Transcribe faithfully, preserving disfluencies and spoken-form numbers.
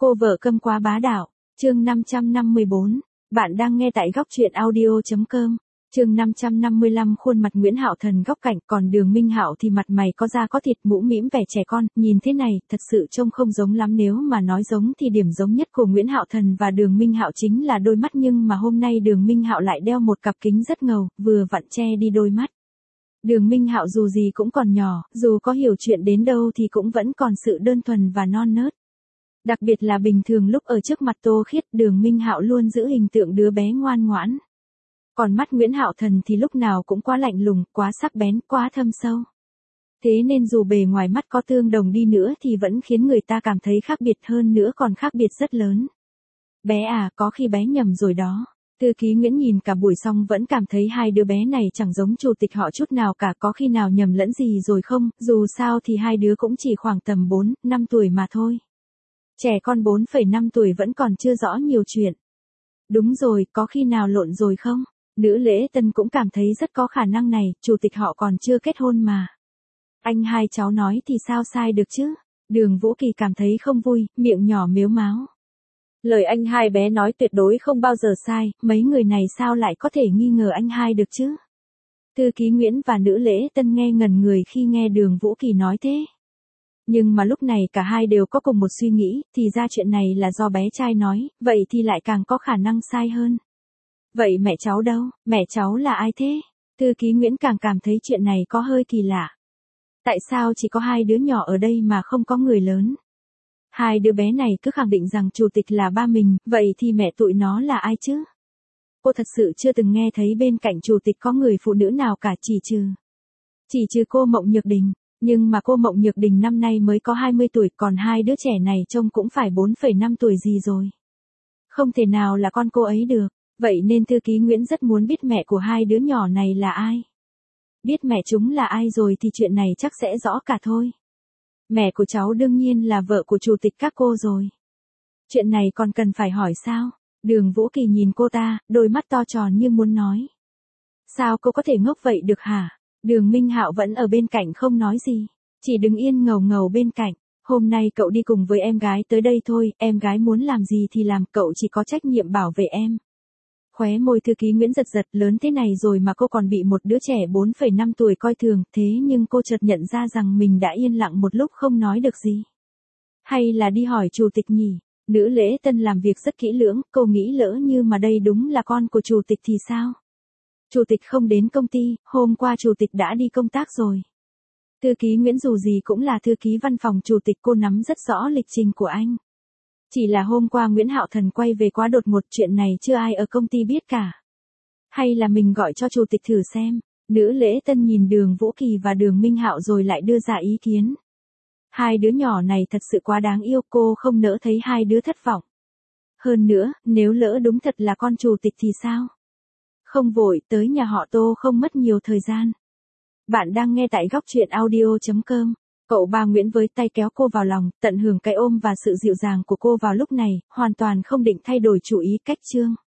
Cô vợ câm quá bá đạo, chương năm trăm năm mươi bốn. Bạn đang nghe tại góc truyện audio.com. Chương năm trăm năm mươi lăm. Khuôn mặt Nguyễn Hạo Thần góc cạnh, còn Đường Minh Hạo thì mặt mày có da có thịt, mũm mĩm vẻ trẻ con, nhìn thế này, thật sự trông không giống lắm, nếu mà nói giống thì điểm giống nhất của Nguyễn Hạo Thần và Đường Minh Hạo chính là đôi mắt, nhưng mà hôm nay Đường Minh Hạo lại đeo một cặp kính rất ngầu, vừa vặn che đi đôi mắt. Đường Minh Hạo dù gì cũng còn nhỏ, dù có hiểu chuyện đến đâu thì cũng vẫn còn sự đơn thuần và non nớt. Đặc biệt là bình thường lúc ở trước mặt Tô Khiết, Đường Minh Hạo luôn giữ hình tượng đứa bé ngoan ngoãn. Còn mắt Nguyễn Hạo Thần thì lúc nào cũng quá lạnh lùng, quá sắc bén, quá thâm sâu. Thế nên dù bề ngoài mắt có tương đồng đi nữa thì vẫn khiến người ta cảm thấy khác biệt, hơn nữa còn khác biệt rất lớn. Bé à, có khi bé nhầm rồi đó. Thư ký Nguyễn nhìn cả buổi xong vẫn cảm thấy hai đứa bé này chẳng giống chủ tịch họ chút nào cả, có khi nào nhầm lẫn gì rồi không, dù sao thì hai đứa cũng chỉ khoảng tầm bốn, năm tuổi mà thôi. Trẻ con bốn phẩy năm tuổi vẫn còn chưa rõ nhiều chuyện. Đúng rồi, có khi nào lộn rồi không? Nữ lễ tân cũng cảm thấy rất có khả năng này, chủ tịch họ còn chưa kết hôn mà. Anh hai cháu nói thì sao sai được chứ? Đường Vũ Kỳ cảm thấy không vui, miệng nhỏ mếu máo. Lời anh hai bé nói tuyệt đối không bao giờ sai, mấy người này sao lại có thể nghi ngờ anh hai được chứ? Thư ký Nguyễn và nữ lễ tân nghe ngẩn người khi nghe Đường Vũ Kỳ nói thế. Nhưng mà lúc này cả hai đều có cùng một suy nghĩ, thì ra chuyện này là do bé trai nói, vậy thì lại càng có khả năng sai hơn. Vậy mẹ cháu đâu, mẹ cháu là ai thế? Thư ký Nguyễn càng cảm thấy chuyện này có hơi kỳ lạ. Tại sao chỉ có hai đứa nhỏ ở đây mà không có người lớn? Hai đứa bé này cứ khẳng định rằng chủ tịch là ba mình, vậy thì mẹ tụi nó là ai chứ? Cô thật sự chưa từng nghe thấy bên cạnh chủ tịch có người phụ nữ nào cả, chỉ trừ. Chỉ trừ cô Mộng Nhược Đình. Nhưng mà cô Mộng Nhược Đình năm nay mới có hai mươi tuổi, còn hai đứa trẻ này trông cũng phải bốn phẩy năm tuổi gì rồi. Không thể nào là con cô ấy được, vậy nên thư ký Nguyễn rất muốn biết mẹ của hai đứa nhỏ này là ai. Biết mẹ chúng là ai rồi thì chuyện này chắc sẽ rõ cả thôi. Mẹ của cháu đương nhiên là vợ của chủ tịch các cô rồi. Chuyện này còn cần phải hỏi sao? Đường Vũ Kỳ nhìn cô ta, đôi mắt to tròn như muốn nói. Sao cô có thể ngốc vậy được hả? Đường Minh Hạo vẫn ở bên cạnh không nói gì, chỉ đứng yên ngầu ngầu bên cạnh. Hôm nay cậu đi cùng với em gái tới đây thôi, em gái muốn làm gì thì làm, cậu chỉ có trách nhiệm bảo vệ em. Khóe môi thư ký Nguyễn giật giật, lớn thế này rồi mà cô còn bị một đứa trẻ bốn phẩy năm tuổi coi thường, thế nhưng cô chợt nhận ra rằng mình đã yên lặng một lúc không nói được gì. Hay là đi hỏi chủ tịch nhỉ? Nữ lễ tân làm việc rất kỹ lưỡng, cô nghĩ lỡ như mà đây đúng là con của chủ tịch thì sao? Chủ tịch không đến công ty, hôm qua chủ tịch đã đi công tác rồi. Thư ký Nguyễn dù gì cũng là thư ký văn phòng chủ tịch, cô nắm rất rõ lịch trình của anh. Chỉ là hôm qua Nguyễn Hạo Thần quay về quá đột ngột, chuyện này chưa ai ở công ty biết cả. Hay là mình gọi cho chủ tịch thử xem. Nữ lễ tân nhìn Đường Vũ Kỳ và Đường Minh Hạo rồi lại đưa ra ý kiến. Hai đứa nhỏ này thật sự quá đáng yêu, cô không nỡ thấy hai đứa thất vọng. Hơn nữa, nếu lỡ đúng thật là con chủ tịch thì sao? Không vội, tới nhà họ Tô không mất nhiều thời gian. Bạn đang nghe tại góc truyện audio.com. Cậu ba Nguyễn với tay kéo cô vào lòng, tận hưởng cái ôm và sự dịu dàng của cô vào lúc này, hoàn toàn không định thay đổi chủ ý cách chương.